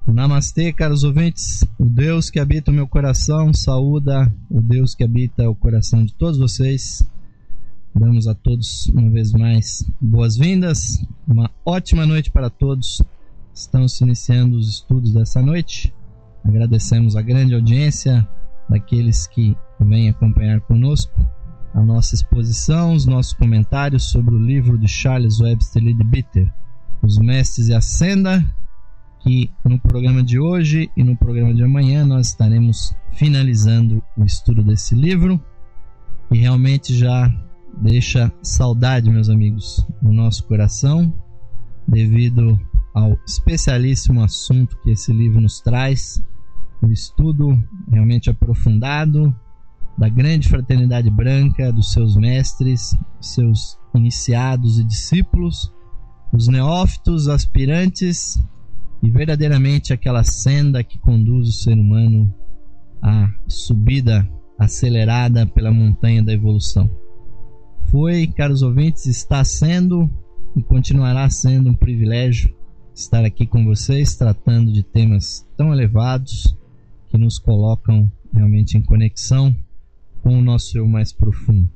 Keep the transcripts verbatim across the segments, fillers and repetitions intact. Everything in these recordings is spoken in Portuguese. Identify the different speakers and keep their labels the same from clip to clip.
Speaker 1: Namastê, caros ouvintes. O Deus que habita o meu coração saúda o Deus que habita o coração de todos vocês. Damos a todos uma vez mais boas-vindas. Uma ótima noite para todos. Estão se iniciando os estudos dessa noite. Agradecemos a grande audiência daqueles que vêm acompanhar conosco a nossa exposição, os nossos comentários sobre o livro de Charles Webster Leadbeater, Os Mestres e a Senda, que no programa de hoje e no programa de amanhã nós estaremos finalizando o estudo desse livro, que realmente já deixa saudade, meus amigos, no nosso coração, devido ao especialíssimo assunto que esse livro nos traz, o estudo realmente aprofundado da grande fraternidade branca, dos seus mestres, seus iniciados e discípulos, os neófitos, aspirantes e verdadeiramente aquela senda que conduz o ser humano à subida acelerada pela montanha da evolução. Foi, caros ouvintes, está sendo e continuará sendo um privilégio estar aqui com vocês tratando de temas tão elevados que nos colocam realmente em conexão com o nosso eu mais profundo.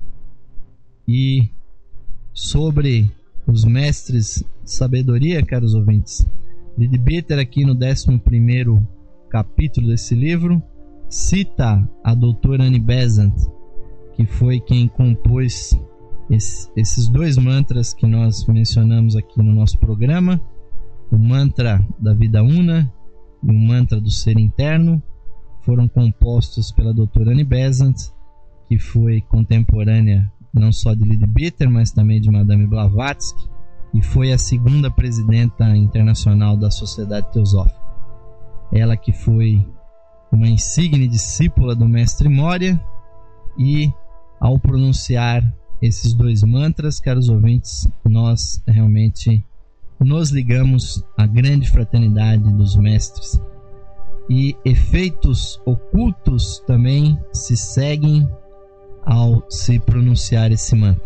Speaker 1: E sobre os mestres de sabedoria, caros ouvintes, Leadbeater aqui no décimo primeiro capítulo desse livro cita a doutora Annie Besant, que foi quem compôs esse, esses dois mantras que nós mencionamos aqui no nosso programa, o mantra da vida una e o mantra do ser interno. Foram compostos pela doutora Annie Besant, que foi contemporânea não só de Leadbeater, mas também de Madame Blavatsky, e foi a segunda presidenta internacional da Sociedade Teosófica. Ela que foi uma insigne discípula do Mestre Moria, e ao pronunciar esses dois mantras, caros ouvintes, nós realmente nos ligamos à grande fraternidade dos mestres. E efeitos ocultos também se seguem ao se pronunciar esse mantra.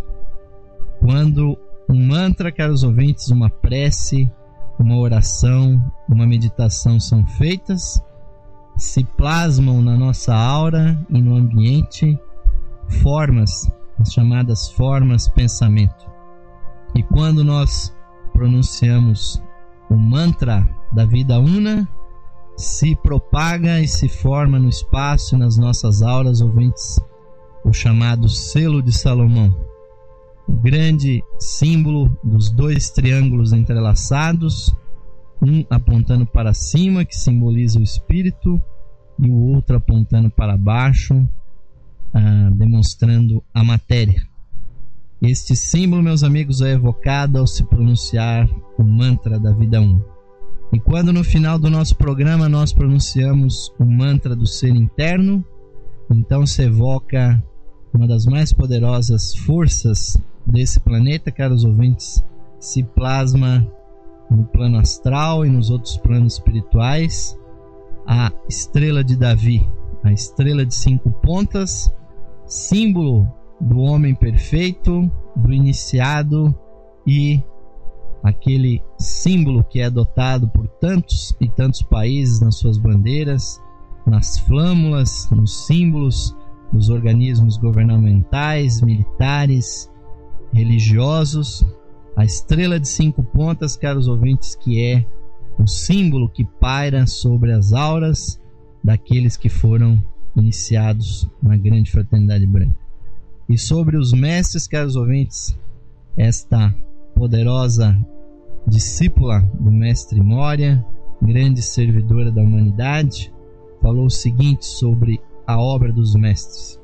Speaker 1: Quando um mantra, caros ouvintes, uma prece, uma oração, uma meditação são feitas, se plasmam na nossa aura e no ambiente formas, as chamadas formas pensamento. E quando nós pronunciamos o mantra da vida una, se propaga e se forma no espaço e nas nossas auras, ouvintes, o chamado selo de Salomão, o grande símbolo dos dois triângulos entrelaçados, um apontando para cima, que simboliza o espírito, e o outro apontando para baixo, ah, demonstrando a matéria. Este símbolo, meus amigos, é evocado ao se pronunciar o mantra da vida um. E quando no final do nosso programa nós pronunciamos o mantra do ser interno, então se evoca uma das mais poderosas forças desse planeta, caros ouvintes, se plasma no plano astral e nos outros planos espirituais, a estrela de Davi, a estrela de cinco pontas, símbolo do homem perfeito, do iniciado e aquele símbolo que é adotado por tantos e tantos países nas suas bandeiras, nas flâmulas, nos símbolos dos organismos governamentais, militares, religiosos. A estrela de cinco pontas, caros ouvintes, que é o símbolo que paira sobre as auras daqueles que foram iniciados na grande fraternidade branca. E sobre os mestres, caros ouvintes, esta poderosa discípula do Mestre Moria, grande servidora da humanidade, falou o seguinte sobre a obra dos mestres: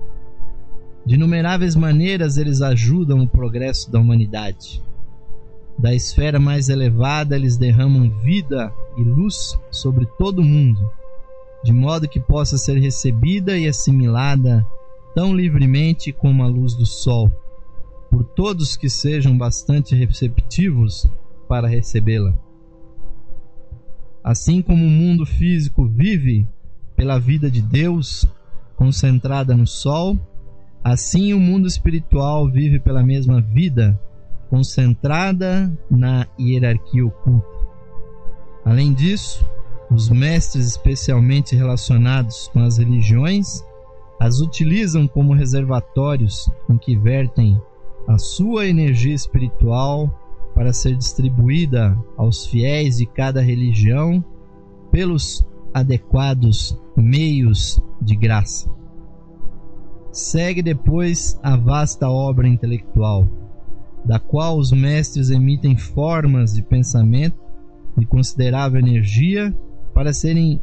Speaker 1: de inumeráveis maneiras eles ajudam o progresso da humanidade. Da esfera mais elevada eles derramam vida e luz sobre todo o mundo, de modo que possa ser recebida e assimilada tão livremente como a luz do sol, por todos que sejam bastante receptivos para recebê-la. Assim como o mundo físico vive pela vida de Deus concentrada no sol, assim o mundo espiritual vive pela mesma vida concentrada na hierarquia oculta. Além disso, Os mestres especialmente relacionados com as religiões as utilizam como reservatórios em que vertem a sua energia espiritual para ser distribuída aos fiéis de cada religião pelos adequados meios de graça. Segue depois a vasta obra intelectual, da qual os mestres emitem formas de pensamento de considerável energia para serem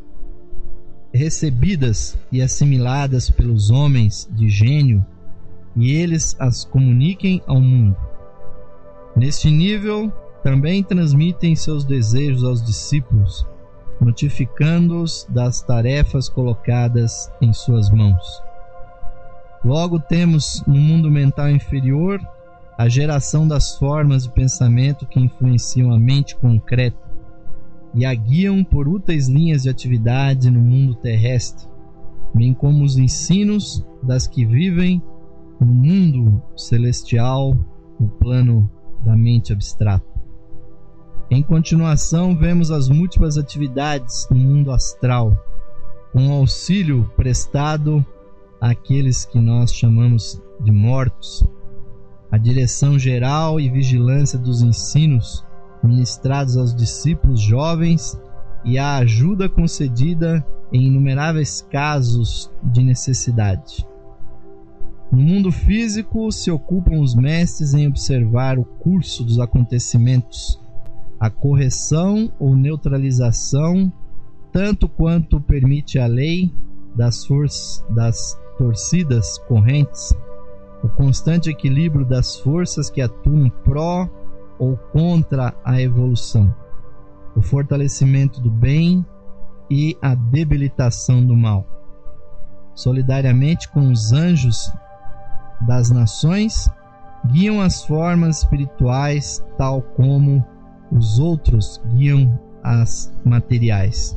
Speaker 1: recebidas e assimiladas pelos homens de gênio e eles as comuniquem ao mundo. Neste nível, também transmitem seus desejos aos discípulos, notificando-os das tarefas colocadas em suas mãos. Logo temos no mundo mental inferior a geração das formas de pensamento que influenciam a mente concreta e a guiam por úteis linhas de atividade no mundo terrestre, bem como os ensinos das que vivem no mundo celestial, no plano da mente abstrata. Em continuação, vemos as múltiplas atividades no mundo astral, com auxílio prestado àqueles que nós chamamos de mortos, a direção geral e vigilância dos ensinos ministrados aos discípulos jovens e a ajuda concedida em inumeráveis casos de necessidade. No mundo físico, se ocupam os mestres em observar o curso dos acontecimentos, a correção ou neutralização, tanto quanto permite a lei das forças das torcidas correntes, o constante equilíbrio das forças que atuam pró ou contra a evolução, o fortalecimento do bem e a debilitação do mal. Solidariamente com os anjos das nações, guiam as formas espirituais, tal como os outros guiam as materiais.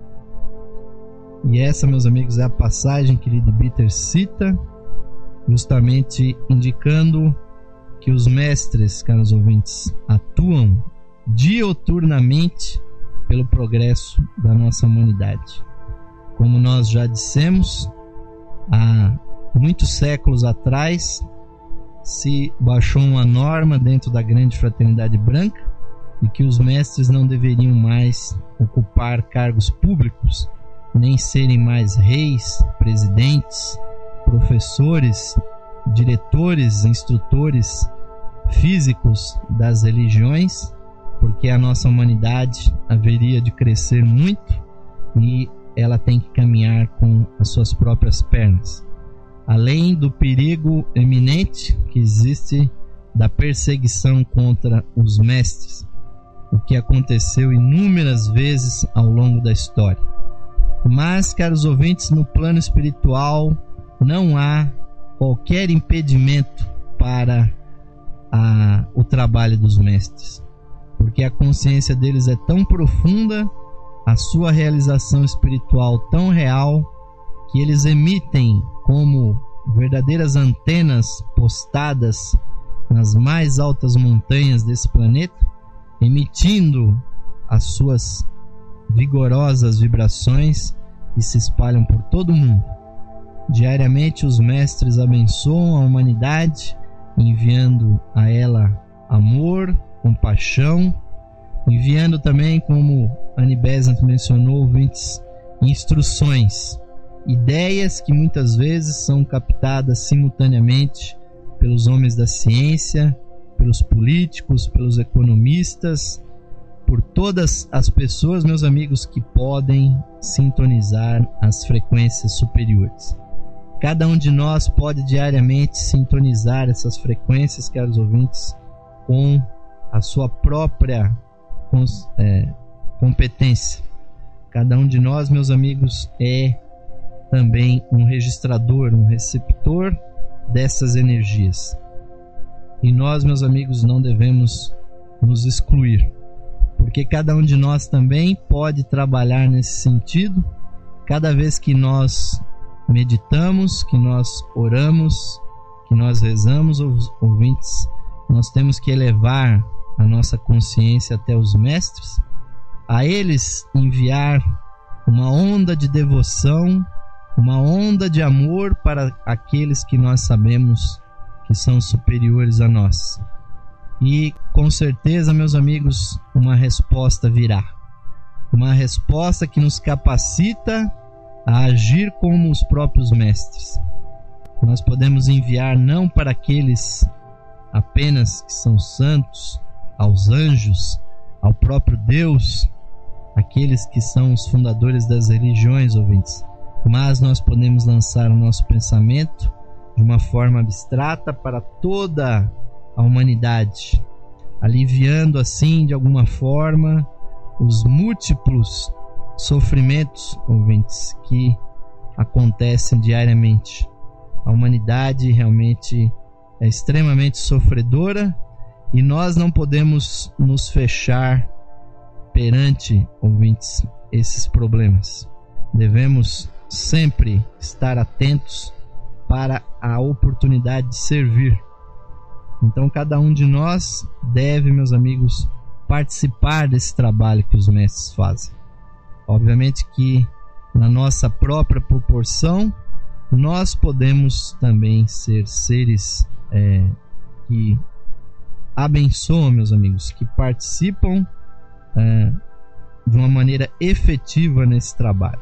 Speaker 1: E essa, meus amigos, é a passagem que Leadbeater cita, justamente indicando que os mestres, caros ouvintes, atuam dioturnamente pelo progresso da nossa humanidade. Como nós já dissemos, há muitos séculos atrás se baixou uma norma dentro da grande fraternidade branca de que os mestres não deveriam mais ocupar cargos públicos, nem serem mais reis, presidentes, professores, diretores, instrutores físicos das religiões, porque a nossa humanidade haveria de crescer muito e ela tem que caminhar com as suas próprias pernas. Além do perigo eminente que existe da perseguição contra os mestres, o que aconteceu inúmeras vezes ao longo da história. Mas, caros ouvintes, no plano espiritual não há qualquer impedimento para a, o trabalho dos mestres, porque a consciência deles é tão profunda, a sua realização espiritual tão real, que eles emitem como verdadeiras antenas postadas nas mais altas montanhas desse planeta, emitindo as suas vigorosas vibrações e se espalham por todo o mundo. Diariamente os mestres abençoam a humanidade, enviando a ela amor, compaixão, enviando também, como Annie Besant mencionou, ouvintes, instruções, ideias que muitas vezes são captadas simultaneamente pelos homens da ciência, pelos políticos, pelos economistas, por todas as pessoas, meus amigos, que podem sintonizar as frequências superiores. Cada um de nós pode diariamente sintonizar essas frequências, caros ouvintes, com a sua própria é, competência. Cada um de nós, meus amigos, é também um registrador, um receptor dessas energias. E nós, meus amigos, não devemos nos excluir, porque cada um de nós também pode trabalhar nesse sentido. Cada vez que nós meditamos, que nós oramos, que nós rezamos, ouvintes, nós temos que elevar a nossa consciência até os mestres a eles enviar uma onda de devoção, uma onda de amor para aqueles que nós sabemos que são superiores a nós. E com certeza, meus amigos, uma resposta virá. Uma resposta que nos capacita a agir como os próprios mestres. Nós podemos enviar não para aqueles apenas que são santos, aos anjos, ao próprio Deus, aqueles que são os fundadores das religiões, ouvintes, mas nós podemos lançar o nosso pensamento de uma forma abstrata para toda a humanidade, aliviando assim de alguma forma os múltiplos sofrimentos, ouvintes, que acontecem diariamente. A humanidade realmente é extremamente sofredora e nós não podemos nos fechar perante, ouvintes, esses problemas. Devemos sempre estar atentos para a oportunidade de servir. Então cada um de nós deve, meus amigos, participar desse trabalho que os mestres fazem. Obviamente que na nossa própria proporção nós podemos também ser seres é, que abençoam, meus amigos, que participam é, de uma maneira efetiva nesse trabalho.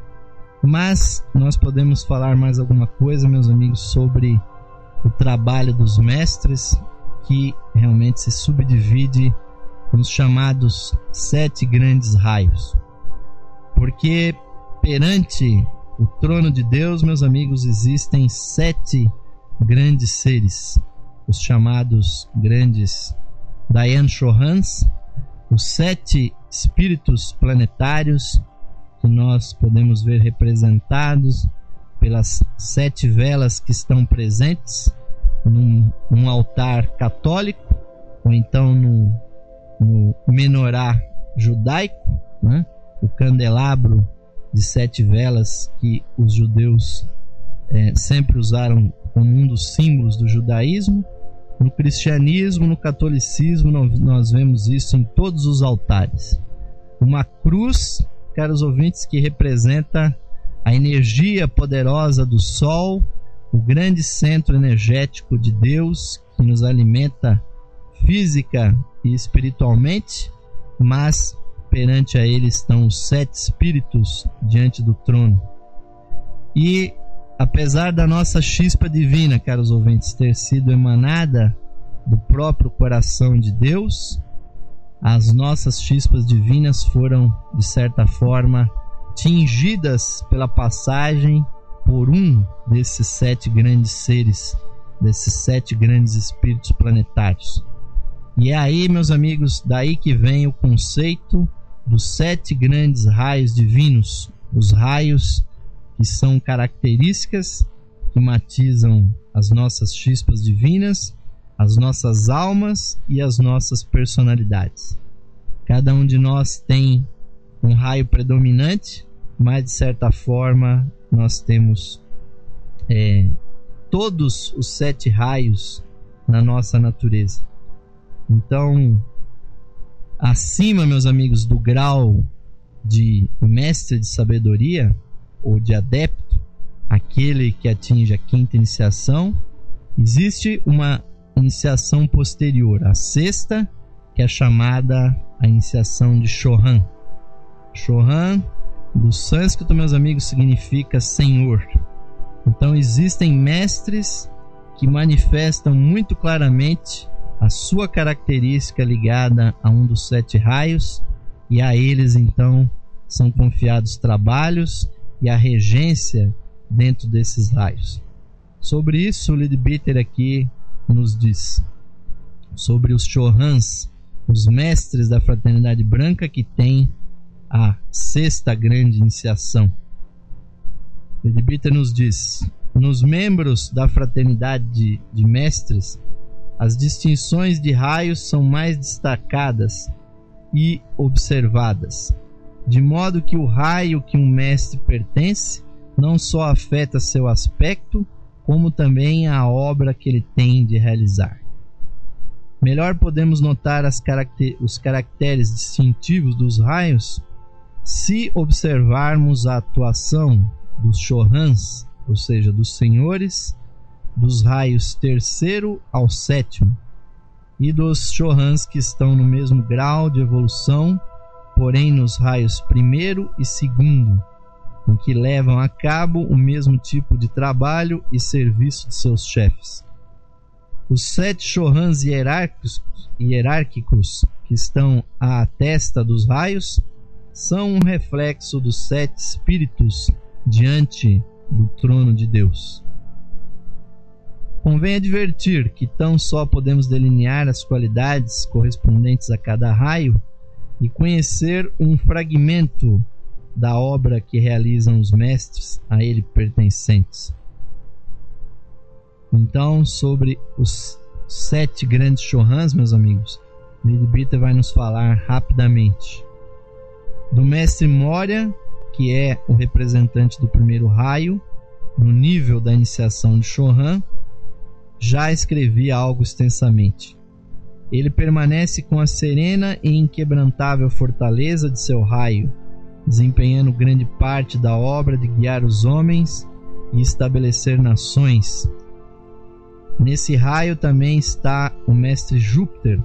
Speaker 1: Mas nós podemos falar mais alguma coisa, meus amigos, sobre o trabalho dos mestres, que realmente se subdivide nos chamados sete grandes raios. Porque perante o trono de Deus, meus amigos, existem sete grandes seres, os chamados grandes Dayan Chohans, os sete espíritos planetários que nós podemos ver representados pelas sete velas que estão presentes num, num altar católico, ou então no, no menorá judaico, né? O candelabro de sete velas que os judeus é, sempre usaram como um dos símbolos do judaísmo. No cristianismo, no catolicismo, nós vemos isso em todos os altares. Uma cruz, caros ouvintes, que representa a energia poderosa do Sol, o grande centro energético de Deus que nos alimenta física e espiritualmente, mas perante a ele estão os sete espíritos diante do trono. E apesar da nossa chispa divina, caros ouvintes, ter sido emanada do próprio coração de Deus, as nossas chispas divinas foram, de certa forma, tingidas pela passagem por um desses sete grandes seres, desses sete grandes espíritos planetários. E é aí, meus amigos, daí que vem o conceito dos sete grandes raios divinos, os raios que são características que matizam as nossas chispas divinas, as nossas almas e as nossas personalidades. Cada um de nós tem um raio predominante, mas de certa forma nós temos é, todos os sete raios na nossa natureza. Então, acima, meus amigos, do grau de mestre de sabedoria ou de adepto, aquele que atinge a quinta iniciação, existe uma iniciação posterior, a sexta, que é chamada a iniciação de Chohan. Chohan, do sânscrito, meus amigos, significa Senhor. Então existem mestres que manifestam muito claramente a sua característica ligada a um dos sete raios, e a eles então são confiados trabalhos e a regência dentro desses raios. Sobre isso, o Leadbeater aqui nos diz sobre os Chohans, os mestres da Fraternidade Branca, que tem a sexta grande iniciação. O Leadbeater nos diz: nos membros da Fraternidade de, de Mestres, as distinções de raios são mais destacadas e observadas, de modo que o raio que um mestre pertence não só afeta seu aspecto, como também a obra que ele tem de realizar. Melhor podemos notar as caracter- os caracteres distintivos dos raios se observarmos a atuação dos Chohans, ou seja, dos senhores, dos raios terceiro ao sétimo, e dos Chohans que estão no mesmo grau de evolução, porém nos raios primeiro e segundo, em que levam a cabo o mesmo tipo de trabalho e serviço de seus chefes. Os sete Chohans hierárquicos, hierárquicos que estão à testa dos raios são um reflexo dos sete espíritos diante do trono de Deus. Convém advertir que tão só podemos delinear as qualidades correspondentes a cada raio e conhecer um fragmento da obra que realizam os mestres a ele pertencentes. Então, sobre os sete grandes Chohans, meus amigos, Lili Bitter vai nos falar rapidamente. Do mestre Moria, que é o representante do primeiro raio, no nível da iniciação de Chohan, já escrevi algo extensamente. Ele permanece com a serena e inquebrantável fortaleza de seu raio, desempenhando grande parte da obra de guiar os homens e estabelecer nações. Nesse raio também está o mestre Júpiter,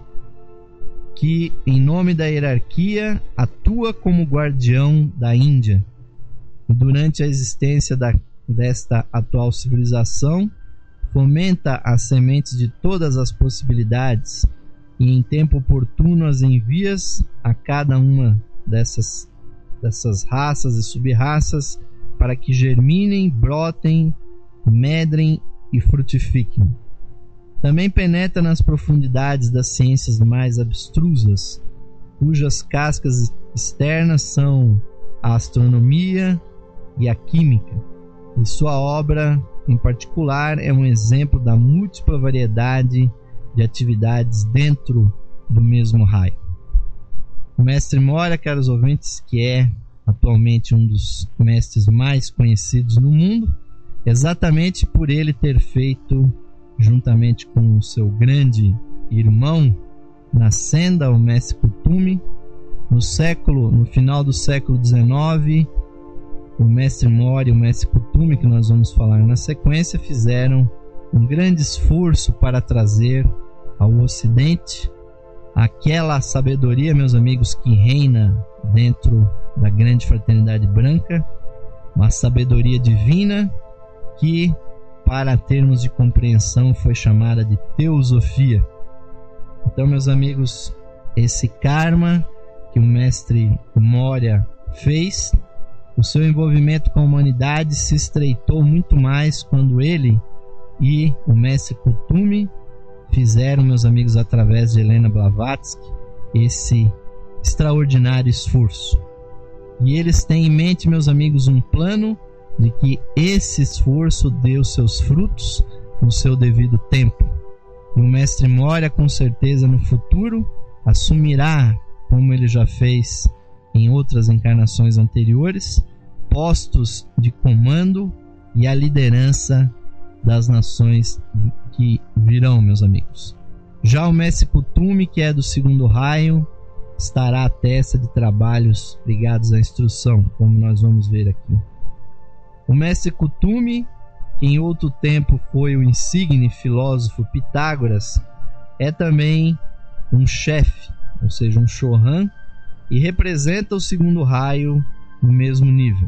Speaker 1: que, em nome da hierarquia, atua como guardião da Índia. E durante a existência da, desta atual civilização, fomenta as sementes de todas as possibilidades e, em tempo oportuno, as envias a cada uma dessas, dessas raças e sub-raças para que germinem, brotem, medrem e frutifiquem. Também penetra nas profundidades das ciências mais abstrusas, cujas cascas externas são a astronomia e a química, e sua obra, em particular, é um exemplo da múltipla variedade de atividades dentro do mesmo raio. O mestre Moria, caros ouvintes, que é atualmente um dos mestres mais conhecidos no mundo, exatamente por ele ter feito, juntamente com o seu grande irmão na senda, o mestre Kuthumi, no século, no final do século dezenove, o mestre Moria e o mestre Kuthumi, que nós vamos falar na sequência, fizeram um grande esforço para trazer ao Ocidente aquela sabedoria, meus amigos, que reina dentro da grande fraternidade branca, uma sabedoria divina que, para termos de compreensão, foi chamada de teosofia. Então, meus amigos, esse karma que o mestre Moria fez, o seu envolvimento com a humanidade se estreitou muito mais quando ele e o mestre Kuthumi fizeram, meus amigos, através de Helena Blavatsky, esse extraordinário esforço. E eles têm em mente, meus amigos, um plano de que esse esforço dê os seus frutos no seu devido tempo. E o mestre Moria, com certeza, no futuro, assumirá, como ele já fez em outras encarnações anteriores, postos de comando e a liderança das nações que virão, meus amigos. Já o mestre Kuthumi, que é do segundo raio, estará à testa de trabalhos ligados à instrução, como nós vamos ver aqui. O mestre Kuthumi, que em outro tempo foi o insigne filósofo Pitágoras, é também um chefe, ou seja, um Chohan, e representa o segundo raio no mesmo nível.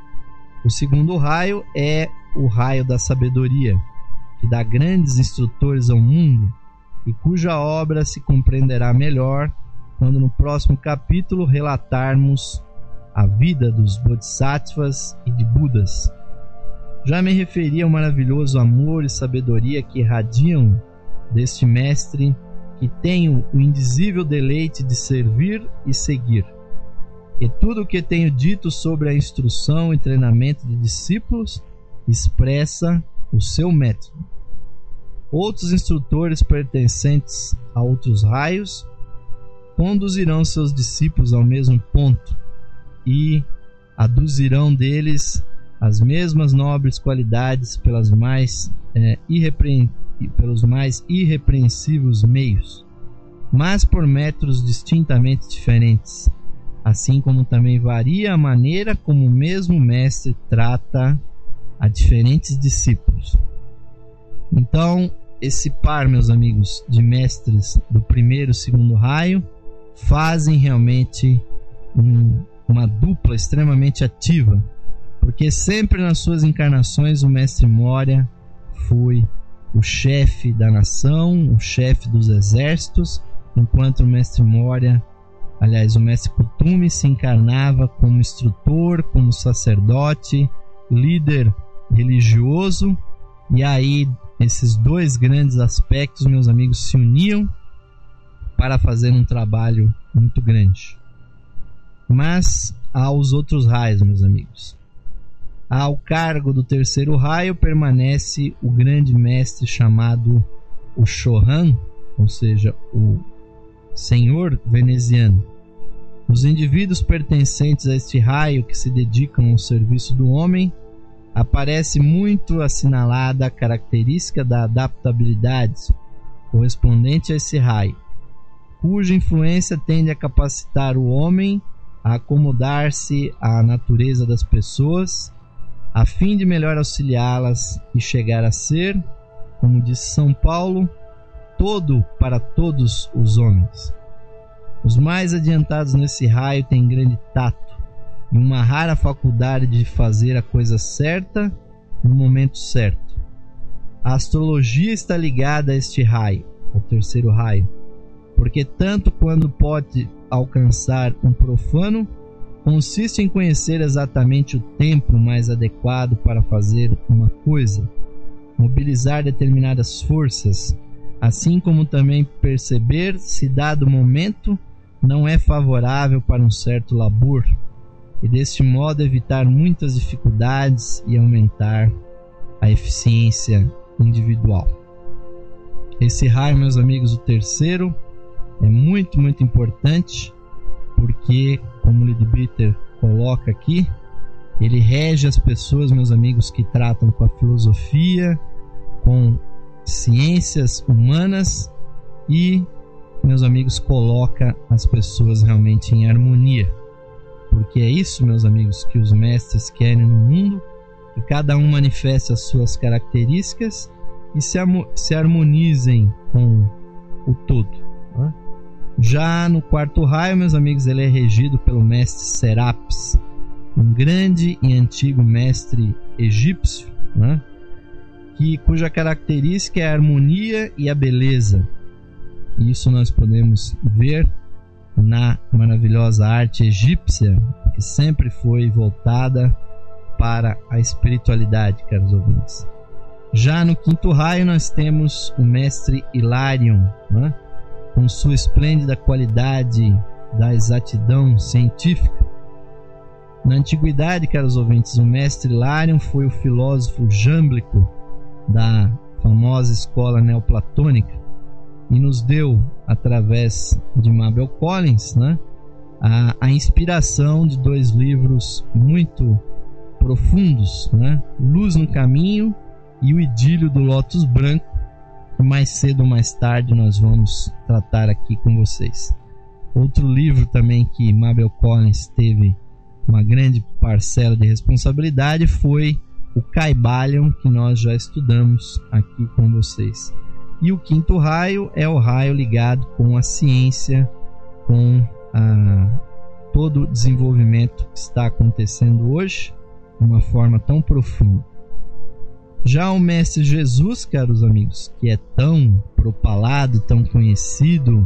Speaker 1: O segundo raio é o raio da sabedoria, que dá grandes instrutores ao mundo e cuja obra se compreenderá melhor quando no próximo capítulo relatarmos a vida dos Bodhisattvas e de Budas. Já me referi ao maravilhoso amor e sabedoria que irradiam deste mestre, que tem o indizível deleite de servir e seguir. E tudo o que tenho dito sobre a instrução e treinamento de discípulos expressa o seu método. Outros instrutores pertencentes a outros raios conduzirão seus discípulos ao mesmo ponto e aduzirão deles as mesmas nobres qualidades pelas mais, é, irrepre... pelos mais irrepreensíveis meios. mas por métodos distintamente diferentes, assim como também varia a maneira como o mesmo mestre trata a diferentes discípulos. Então, esse par, meus amigos, de mestres do primeiro e segundo raio fazem realmente um, uma dupla extremamente ativa, porque sempre nas suas encarnações o mestre Moria foi o chefe da nação, o chefe dos exércitos, enquanto o mestre Moria, aliás, o mestre Kuthumi se encarnava como instrutor, como sacerdote, líder religioso, e aí esses dois grandes aspectos, meus amigos, se uniam para fazer um trabalho muito grande. Mas há os outros raios, meus amigos. Ao cargo do terceiro raio permanece o grande mestre chamado o Shohan, ou seja, o Senhor veneziano. Os indivíduos pertencentes a este raio que se dedicam ao serviço do homem, aparece muito assinalada a característica da adaptabilidade correspondente a esse raio, cuja influência tende a capacitar o homem a acomodar-se à natureza das pessoas, a fim de melhor auxiliá-las e chegar a ser, como disse São Paulo, todo para todos os homens. Os mais adiantados nesse raio têm grande tato e uma rara faculdade de fazer a coisa certa no momento certo. A astrologia está ligada a este raio, o terceiro raio, porque tanto quando pode alcançar um profano, consiste em conhecer exatamente o tempo mais adequado para fazer uma coisa, mobilizar determinadas forças, assim como também perceber se dado momento não é favorável para um certo labor, e deste modo evitar muitas dificuldades e aumentar a eficiência individual. Esse raio, meus amigos, o terceiro, é muito, muito importante, porque, como Leadbeater coloca aqui, ele rege as pessoas, meus amigos, que tratam com a filosofia, com ciências humanas e, meus amigos, coloca as pessoas realmente em harmonia. Porque é isso, meus amigos, que os mestres querem no mundo, que cada um manifeste as suas características e se, se harmonizem com o todo. Né? Já no quarto raio, meus amigos, ele é regido pelo mestre Serapis, um grande e antigo mestre egípcio, né? que, cuja característica é a harmonia e a beleza. Isso nós podemos ver na maravilhosa arte egípcia, que sempre foi voltada para a espiritualidade, caros ouvintes. Já no quinto raio nós temos o mestre Hilarion, né? com sua esplêndida qualidade da exatidão científica. Na antiguidade, caros ouvintes, o mestre Hilarion foi o filósofo jâmblico da famosa escola neoplatônica e nos deu, através de Mabel Collins, né, a, a inspiração de dois livros muito profundos, né, Luz no Caminho e O Idílio do Lótus Branco, que mais cedo ou mais tarde nós vamos tratar aqui com vocês. Outro livro também que Mabel Collins teve uma grande parcela de responsabilidade foi o Kybalion, que nós já estudamos aqui com vocês. E o quinto raio é o raio ligado com a ciência, com a, todo o desenvolvimento que está acontecendo hoje, de uma forma tão profunda. Já o Mestre Jesus, caros amigos, que é tão propalado, tão conhecido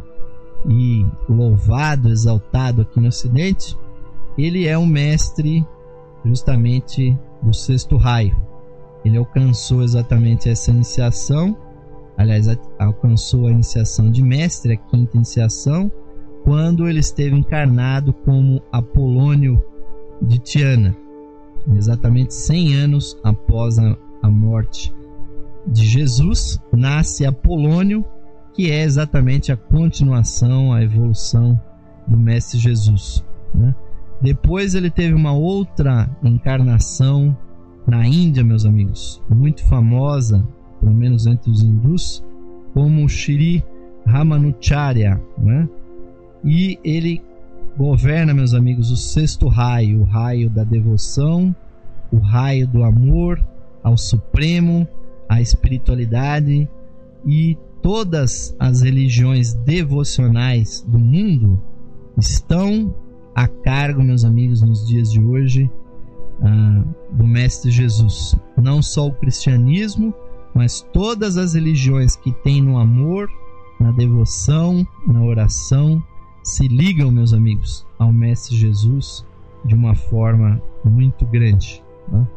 Speaker 1: e louvado, exaltado aqui no Ocidente, ele é o mestre justamente do sexto raio. Ele alcançou exatamente essa iniciação, aliás, alcançou a iniciação de mestre, a quinta iniciação, quando ele esteve encarnado como Apolônio de Tiana, exatamente cem anos após a, a morte de Jesus, nasce Apolônio, que é exatamente a continuação, a evolução do Mestre Jesus, né? Depois ele teve uma outra encarnação na Índia, meus amigos, muito famosa, pelo menos entre os hindus, como Shri Ramanujarya, né? E ele governa, meus amigos, o sexto raio, o raio da devoção, o raio do amor ao Supremo, à espiritualidade, e todas as religiões devocionais do mundo estão a cargo, meus amigos, nos dias de hoje, ah, do Mestre Jesus. Não só o cristianismo, mas todas as religiões que têm no amor, na devoção, na oração, se ligam, meus amigos, ao Mestre Jesus de uma forma muito grande, né?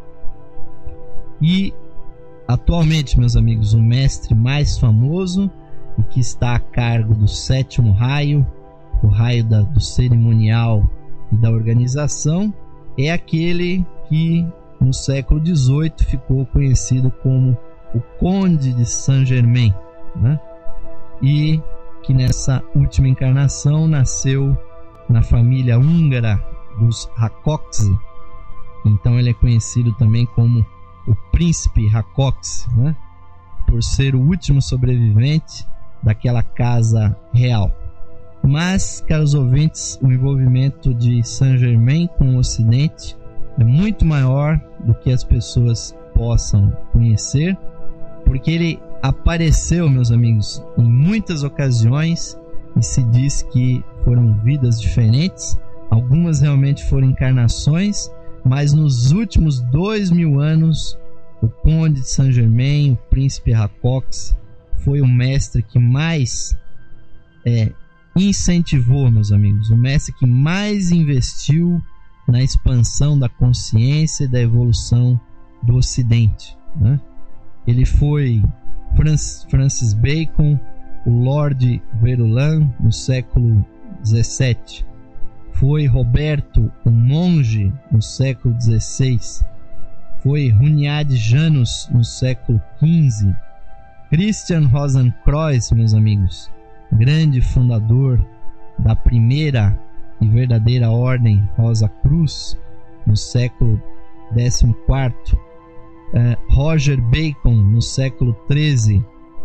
Speaker 1: E atualmente, meus amigos, o mestre mais famoso e que está a cargo do sétimo raio, o raio da, do cerimonial e da organização, é aquele que no século dezoito ficou conhecido como o Conde de Saint-Germain, né? E que nessa última encarnação nasceu na família húngara dos Rákóczi. Então ele é conhecido também como o Príncipe Rákóczi, né? Por ser o último sobrevivente daquela casa real. Mas, caros ouvintes, o envolvimento de Saint-Germain com o Ocidente é muito maior do que as pessoas possam conhecer, porque ele apareceu, meus amigos, em muitas ocasiões, e se diz que foram vidas diferentes. Algumas realmente foram encarnações, mas nos últimos dois mil anos, o Conde de Saint-Germain, o Príncipe Rákóczi, foi o mestre que mais é, incentivou, meus amigos, o mestre que mais investiu na expansão da consciência e da evolução do Ocidente, né? Ele foi Francis Bacon, o Lord Verulam no século dezessete. Foi Roberto, o monge, no século dezesseis. Foi Hunyadi Janus no século quinze. Christian Rosenkreuz, meus amigos, grande fundador da primeira e verdadeira ordem Rosa Cruz, no século décimo quarto. Uh, Roger Bacon no século treze,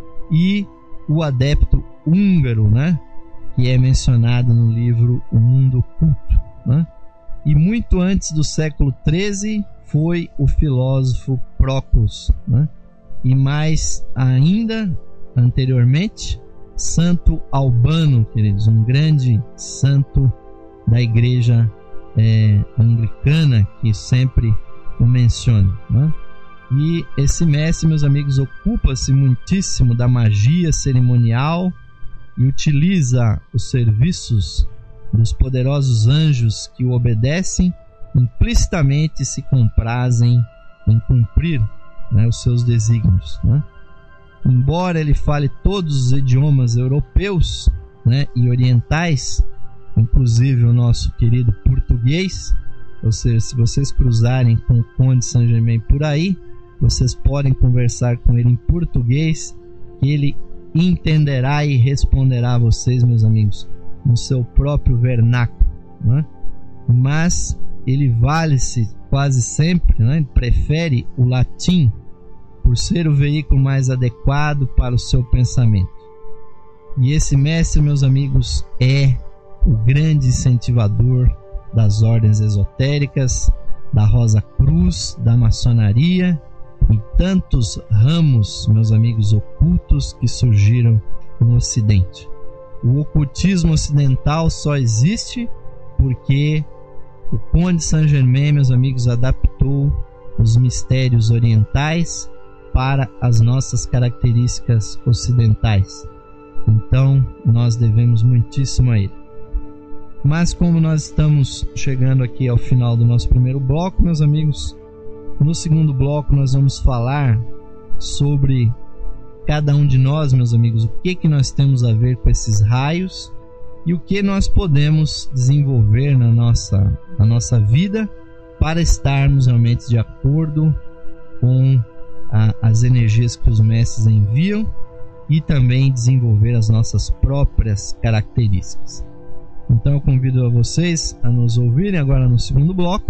Speaker 1: e o adepto húngaro, né, que é mencionado no livro O Mundo Oculto, né? E muito antes do século treze foi o filósofo Proclus, né? E mais ainda anteriormente, Santo Albano, queridos, um grande santo da igreja é, anglicana, que sempre o menciono, né? E esse mestre, meus amigos, ocupa-se muitíssimo da magia cerimonial e utiliza os serviços dos poderosos anjos que o obedecem, implicitamente se comprazem em cumprir, né, os seus desígnios, né? Embora ele fale todos os idiomas europeus, né, e orientais, inclusive o nosso querido português, ou seja, se vocês cruzarem com o Conde Saint-Germain por aí, vocês podem conversar com ele em português, que ele entenderá e responderá a vocês, meus amigos, no seu próprio vernáculo, né? Mas ele vale-se quase sempre, né? Ele prefere o latim por ser o veículo mais adequado para o seu pensamento. E esse mestre, meus amigos, é o grande incentivador das ordens esotéricas, da Rosa Cruz, da maçonaria e tantos ramos, meus amigos, ocultos que surgiram no Ocidente. O ocultismo ocidental só existe porque o Conde Saint-Germain, meus amigos, adaptou os mistérios orientais para as nossas características ocidentais. Então, nós devemos muitíssimo a ele. Mas como nós estamos chegando aqui ao final do nosso primeiro bloco, meus amigos, no segundo bloco nós vamos falar sobre cada um de nós, meus amigos, o que que nós temos a ver com esses raios e o que nós podemos desenvolver na nossa, na nossa vida para estarmos realmente de acordo com a, as energias que os mestres enviam e também desenvolver as nossas próprias características. Então eu convido a vocês a nos ouvirem agora no segundo bloco,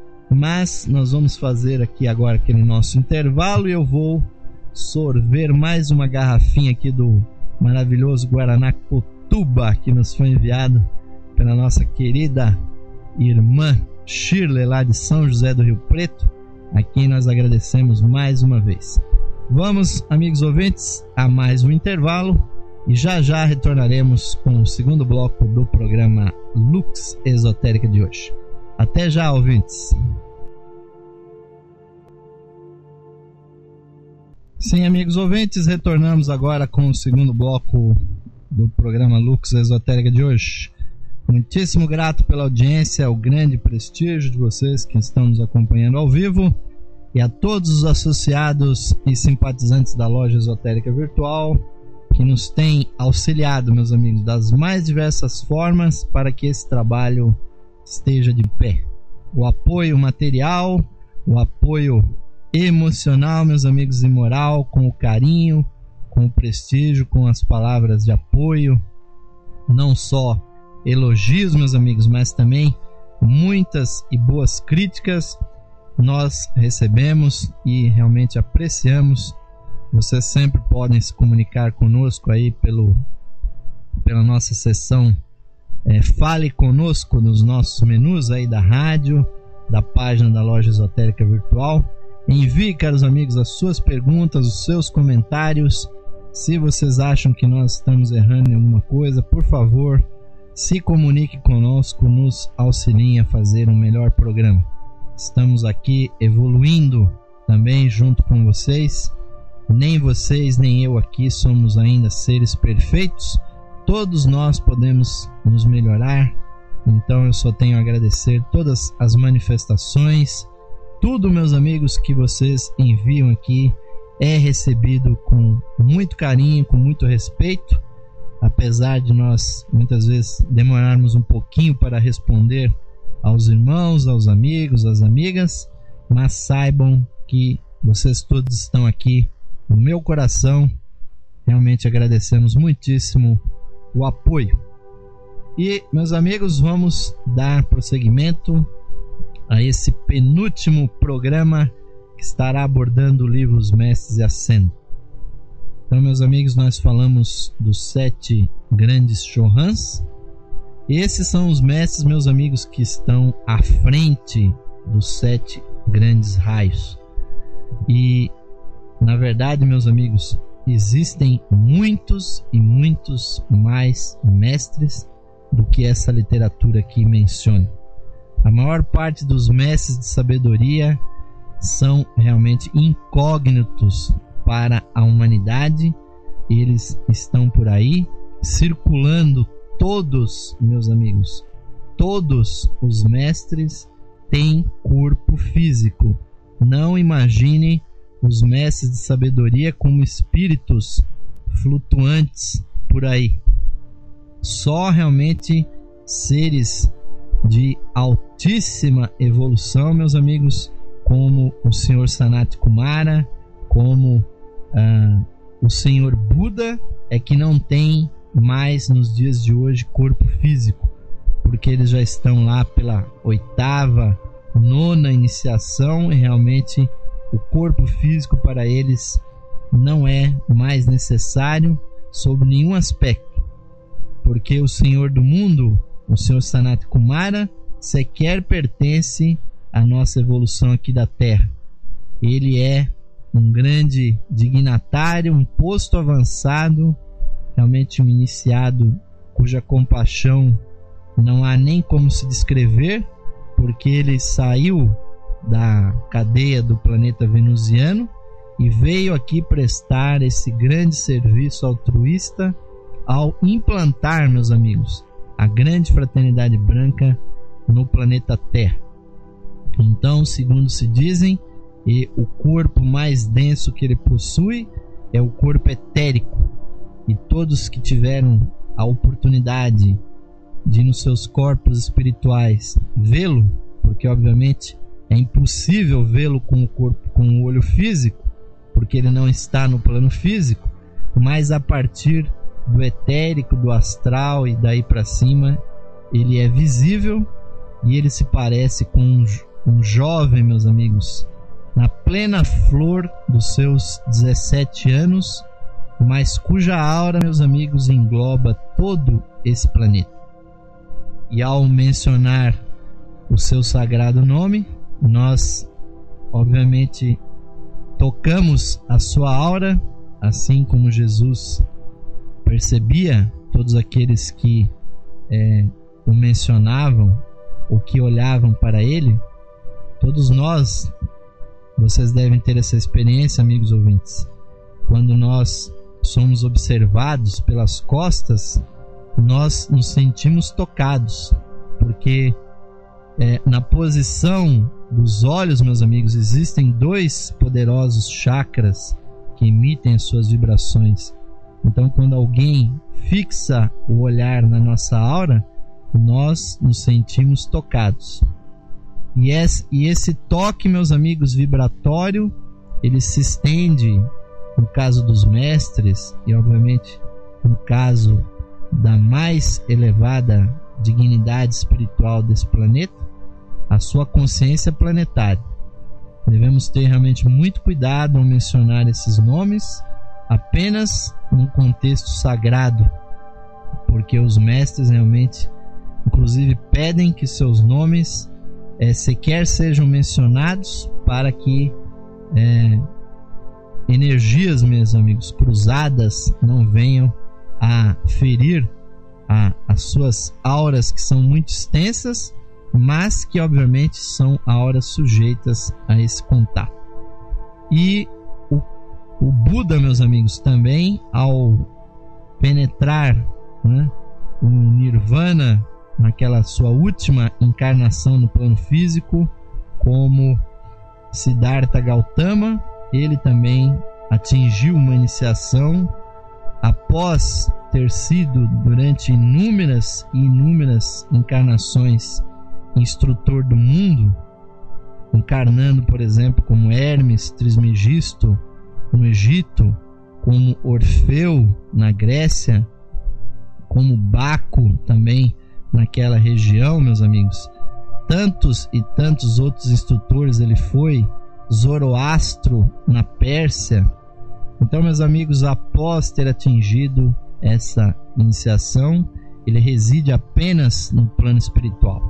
Speaker 1: mas nós vamos fazer aqui agora aquele nosso intervalo e eu vou sorver mais uma garrafinha aqui do maravilhoso Guaraná Cotuba, que nos foi enviado pela nossa querida irmã Shirley, lá de São José do Rio Preto, a quem nós agradecemos mais uma vez. Vamos, amigos ouvintes, a mais um intervalo e já já retornaremos com o segundo bloco do programa Lux Esotérica de hoje. Até já, ouvintes! Sim, amigos ouvintes, retornamos agora com o segundo bloco do programa Lux Esotérica de hoje. Muitíssimo grato pela audiência, o grande prestígio de vocês que estão nos acompanhando ao vivo e a todos os associados e simpatizantes da Loja Esotérica Virtual que nos têm auxiliado, meus amigos, das mais diversas formas para que esse trabalho esteja de pé. O apoio material, o apoio emocional, meus amigos, e moral, com o carinho, com o prestígio, com as palavras de apoio, não só elogios, meus amigos, mas também muitas e boas críticas nós recebemos e realmente apreciamos. Vocês sempre podem se comunicar conosco aí pelo, pela nossa sessão é, Fale Conosco nos nossos menus aí da rádio, da página da Loja Esotérica Virtual. Envie, caros amigos, as suas perguntas, os seus comentários. Se vocês acham que nós estamos errando em alguma coisa, por favor, se comunique conosco, nos auxiliem a fazer um melhor programa. Estamos aqui evoluindo também junto com vocês. Nem vocês, nem eu aqui somos ainda seres perfeitos. Todos nós podemos nos melhorar. Então eu só tenho a agradecer todas as manifestações. Tudo, meus amigos, que vocês enviam aqui é recebido com muito carinho, com muito respeito, apesar de nós muitas vezes demorarmos um pouquinho para responder aos irmãos, aos amigos, às amigas, mas saibam que vocês todos estão aqui no meu coração. Realmente agradecemos muitíssimo o apoio. E, meus amigos, vamos dar prosseguimento a esse penúltimo programa que estará abordando o livro Os Mestres e a Senda. Então, meus amigos, nós falamos dos sete grandes Chohans. Esses são os mestres, meus amigos, que estão à frente dos sete grandes raios. E, na verdade, meus amigos, existem muitos e muitos mais mestres do que essa literatura aqui menciona. A maior parte dos mestres de sabedoria são realmente incógnitos para a humanidade. Eles estão por aí circulando. Todos, meus amigos, todos os mestres têm corpo físico. Não imaginem os mestres de sabedoria como espíritos flutuantes por aí. Só realmente seres de altíssima evolução, meus amigos, como o senhor Sanat Kumara, como ah, o senhor Buda, é que não tem mais nos dias de hoje corpo físico, porque eles já estão lá pela oitava, nona iniciação e realmente o corpo físico para eles não é mais necessário sob nenhum aspecto, porque o senhor do mundo, o senhor Sanat Kumara, sequer pertence à nossa evolução aqui da Terra. Ele é um grande dignatário, um posto avançado, realmente um iniciado cuja compaixão não há nem como se descrever, porque ele saiu da cadeia do planeta venusiano e veio aqui prestar esse grande serviço altruísta ao implantar, meus amigos, a grande fraternidade branca no planeta Terra. Então, segundo se dizem, e o corpo mais denso que ele possui é o corpo etérico. E todos que tiveram a oportunidade de nos seus corpos espirituais vê-lo, porque obviamente é impossível vê-lo com o corpo, com o olho físico, porque ele não está no plano físico, mas a partir do etérico, do astral e daí para cima, ele é visível e ele se parece com um, um jovem, meus amigos, na plena flor dos seus dezessete anos, mas cuja aura, meus amigos, engloba todo esse planeta. E ao mencionar o seu sagrado nome, nós obviamente tocamos a sua aura, assim como Jesus percebia todos aqueles que é, o mencionavam ou que olhavam para ele. Todos nós, vocês devem ter essa experiência, amigos ouvintes. Quando nós somos observados pelas costas, nós nos sentimos tocados, porque é, na posição dos olhos, meus amigos, existem dois poderosos chakras que emitem as suas vibrações. Então, quando alguém fixa o olhar na nossa aura, nós nos sentimos tocados. E esse, e esse toque, meus amigos, vibratório, ele se estende, no caso dos mestres, e obviamente no caso da mais elevada dignidade espiritual desse planeta, a sua consciência planetária. Devemos ter realmente muito cuidado ao mencionar esses nomes apenas num contexto sagrado, porque os mestres realmente, inclusive, pedem que seus nomes é, sequer sejam mencionados, para que é, energias, meus amigos, cruzadas não venham a ferir a, as suas auras, que são muito extensas, mas que obviamente são auras sujeitas a esse contato. E o, o Buda, meus amigos, também, ao penetrar, né, o Nirvana, naquela sua última encarnação no plano físico, como Siddhartha Gautama, ele também atingiu uma iniciação após ter sido, durante inúmeras e inúmeras encarnações, instrutor do mundo, encarnando, por exemplo, como Hermes Trismegisto no Egito, como Orfeu na Grécia, como Baco também naquela região, meus amigos. Tantos e tantos outros instrutores ele foi, Zoroastro na Pérsia. Então, meus amigos, após ter atingido essa iniciação, ele reside apenas no plano espiritual.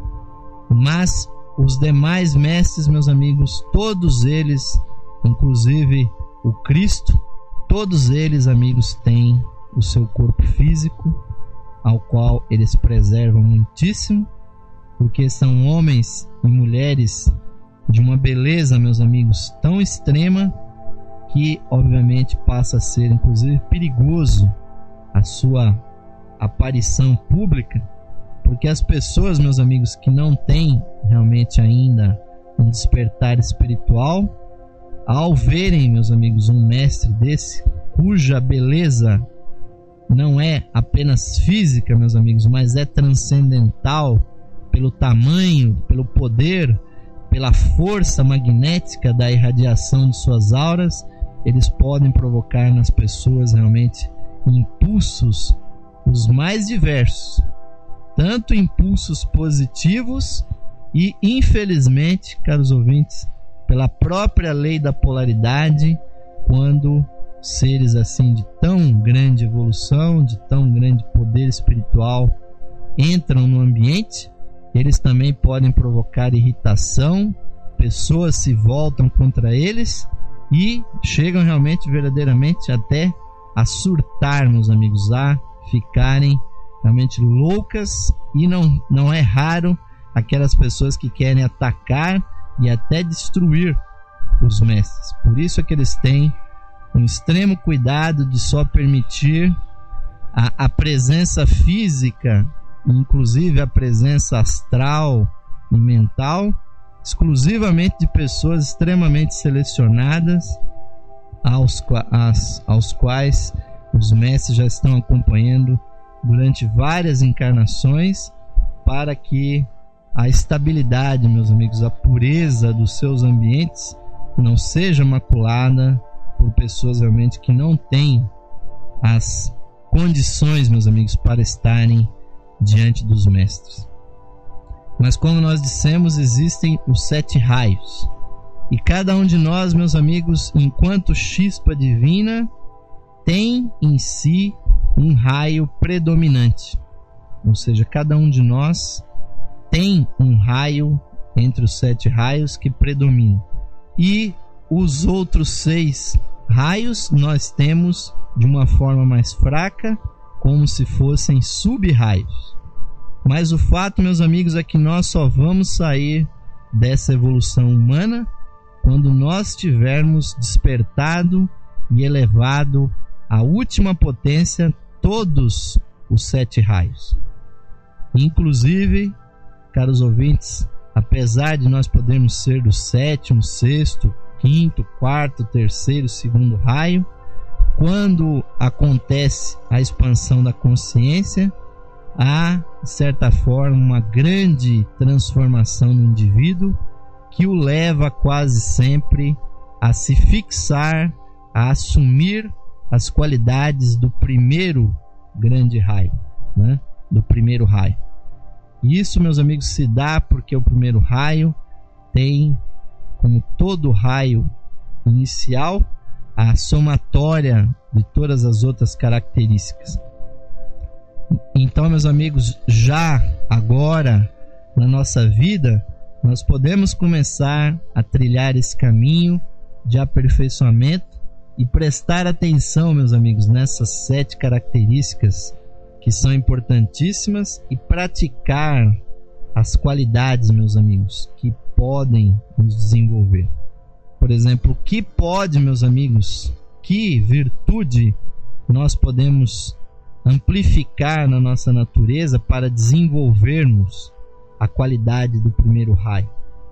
Speaker 1: Mas os demais mestres, meus amigos, todos eles, inclusive o Cristo, todos eles, amigos, têm o seu corpo físico, ao qual eles preservam muitíssimo, porque são homens e mulheres de uma beleza, meus amigos, tão extrema, que obviamente passa a ser inclusive perigoso a sua aparição pública, porque as pessoas, meus amigos, que não têm realmente ainda um despertar espiritual, ao verem, meus amigos, um mestre desse, cuja beleza não é apenas física, meus amigos, mas é transcendental pelo tamanho, pelo poder, pela força magnética da irradiação de suas auras, eles podem provocar nas pessoas realmente impulsos os mais diversos, tanto impulsos positivos e, infelizmente, caros ouvintes, pela própria lei da polaridade, quando seres assim de tão grande evolução, de tão grande poder espiritual entram no ambiente, eles também podem provocar irritação, pessoas se voltam contra eles e chegam realmente, verdadeiramente, até a surtar, meus amigos, a ficarem realmente loucas. E não, não é raro aquelas pessoas que querem atacar e até destruir os mestres. Por isso é que eles têm um extremo cuidado de só permitir a, a presença física, inclusive a presença astral e mental, exclusivamente de pessoas extremamente selecionadas, aos, as, aos quais os mestres já estão acompanhando durante várias encarnações, para que a estabilidade, meus amigos, a pureza dos seus ambientes não seja maculada por pessoas realmente que não têm as condições, meus amigos, para estarem diante dos mestres. Mas, como nós dissemos, existem os sete raios, e cada um de nós, meus amigos, enquanto chispa divina, tem em si um raio predominante. Ou seja, cada um de nós tem um raio entre os sete raios que predomina. E os outros seis raios nós temos de uma forma mais fraca, como se fossem sub-raios. Mas o fato, meus amigos, é que nós só vamos sair dessa evolução humana quando nós tivermos despertado e elevado à última potência todos os sete raios. Inclusive, caros ouvintes, apesar de nós podermos ser do sétimo, sexto, quinto, quarto, terceiro, segundo raio, quando acontece a expansão da consciência, há, de certa forma, uma grande transformação no indivíduo que o leva quase sempre a se fixar, a assumir as qualidades do primeiro grande raio, né? Do primeiro raio. E isso, meus amigos, se dá porque o primeiro raio tem, como todo raio inicial, a somatória de todas as outras características. Então, meus amigos, já agora na nossa vida, nós podemos começar a trilhar esse caminho de aperfeiçoamento e prestar atenção, meus amigos, nessas sete características que são importantíssimas e praticar as qualidades, meus amigos, que podem nos desenvolver. Por exemplo, o que pode, meus amigos, que virtude nós podemos amplificar na nossa natureza para desenvolvermos a qualidade do primeiro raio?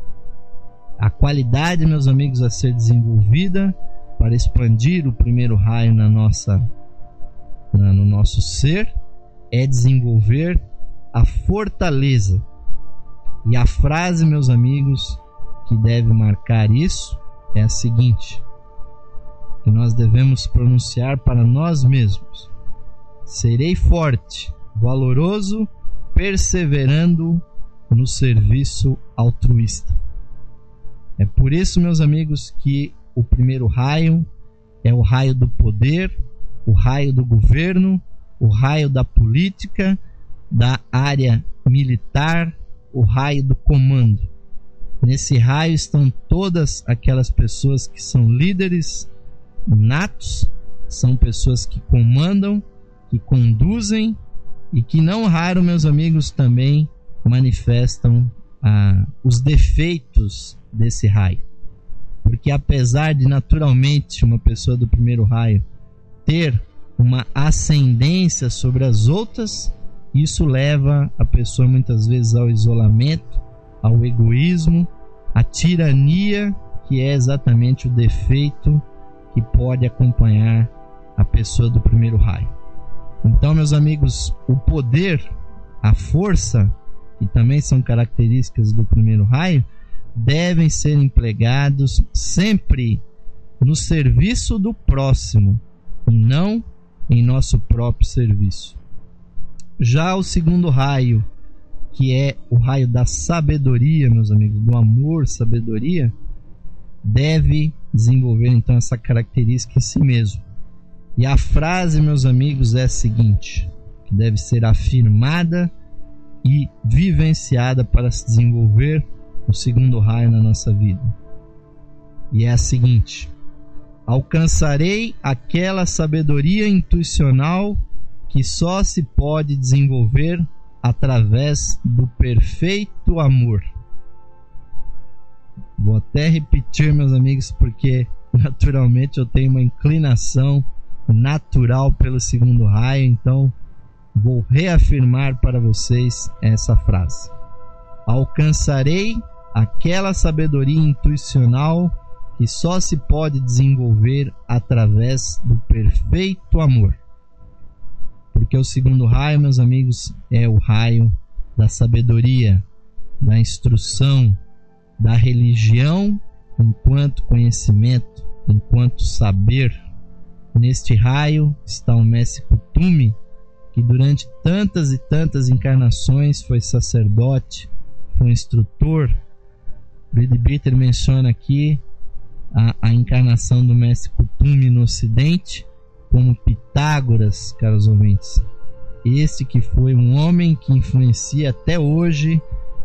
Speaker 1: A qualidade, meus amigos, a ser desenvolvida para expandir o primeiro raio na nossa, na, no nosso ser é desenvolver a fortaleza. E a frase, meus amigos, que deve marcar isso é a seguinte, que nós devemos pronunciar para nós mesmos: serei forte, valoroso, perseverando no serviço altruísta. É por isso, meus amigos, que o primeiro raio é o raio do poder, o raio do governo, o raio da política, da área militar, o raio do comando. Nesse raio estão todas aquelas pessoas que são líderes natos, são pessoas que comandam, que conduzem e que não raro, meus amigos, também manifestam ah, os defeitos desse raio. Porque apesar de naturalmente uma pessoa do primeiro raio ter uma ascendência sobre as outras, isso leva a pessoa muitas vezes ao isolamento, ao egoísmo, à tirania, que é exatamente o defeito que pode acompanhar a pessoa do primeiro raio. Então, meus amigos, o poder, a força, que também são características do primeiro raio, devem ser empregados sempre no serviço do próximo e não em nosso próprio serviço. Já o segundo raio, que é o raio da sabedoria, meus amigos, do amor, sabedoria, deve desenvolver então essa característica em si mesmo. E a frase, meus amigos, é a seguinte, que deve ser afirmada e vivenciada para se desenvolver o segundo raio na nossa vida. E é a seguinte: alcançarei aquela sabedoria intuicional que só se pode desenvolver através do perfeito amor. Vou até repetir, meus amigos, porque naturalmente eu tenho uma inclinação natural pelo segundo raio, então vou reafirmar para vocês essa frase: alcançarei aquela sabedoria intuicional que só se pode desenvolver através do perfeito amor. Porque o segundo raio, meus amigos, é o raio da sabedoria, da instrução, da religião enquanto conhecimento, enquanto saber. Neste raio está o Mestre Kuthumi, que durante tantas e tantas encarnações foi sacerdote, foi instrutor. Bride Bitter menciona aqui a, a encarnação do Mestre Kuthumi no Ocidente, como Pitágoras, caros ouvintes. Este que foi um homem que influencia até hoje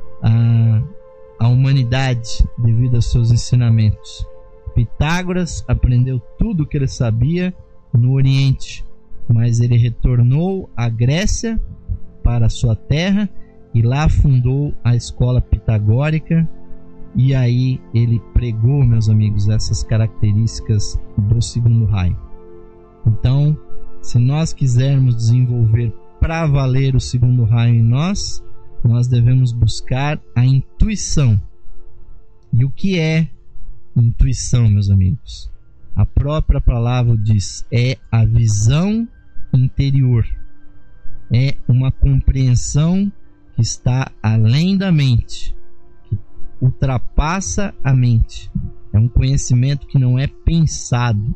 Speaker 1: a, a humanidade devido aos seus ensinamentos. Pitágoras aprendeu tudo o que ele sabia no Oriente, mas ele retornou à Grécia, para a sua terra, e lá fundou a escola pitagórica, e aí ele pregou, meus amigos, essas características do segundo raio. Então, se nós quisermos desenvolver para valer o segundo raio em nós, nós devemos buscar a intuição. E o que é intuição, meus amigos? A própria palavra diz, é a visão interior. É uma compreensão que está além da mente, que ultrapassa a mente. É um conhecimento que não é pensado.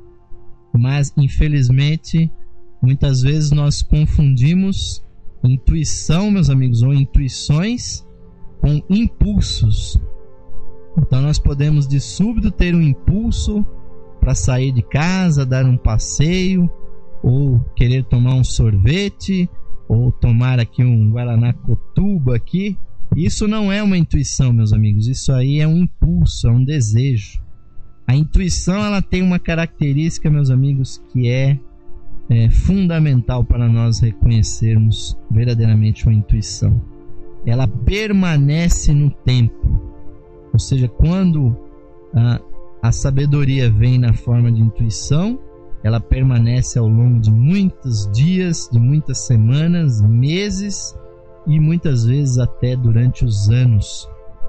Speaker 1: Mas, infelizmente, muitas vezes nós confundimos intuição, meus amigos, ou intuições com impulsos. Então nós podemos de súbito ter um impulso para sair de casa, dar um passeio, ou querer tomar um sorvete, ou tomar aqui um Guaraná Cotuba aqui. Isso não é uma intuição, meus amigos, isso aí é um impulso, é um desejo. A intuição, ela tem uma característica, meus amigos, que é, é fundamental para nós reconhecermos verdadeiramente uma intuição. Ela permanece no tempo. Ou seja, quando a, a sabedoria vem na forma de intuição, ela permanece ao longo de muitos dias, de muitas semanas, meses e muitas vezes até durante os anos.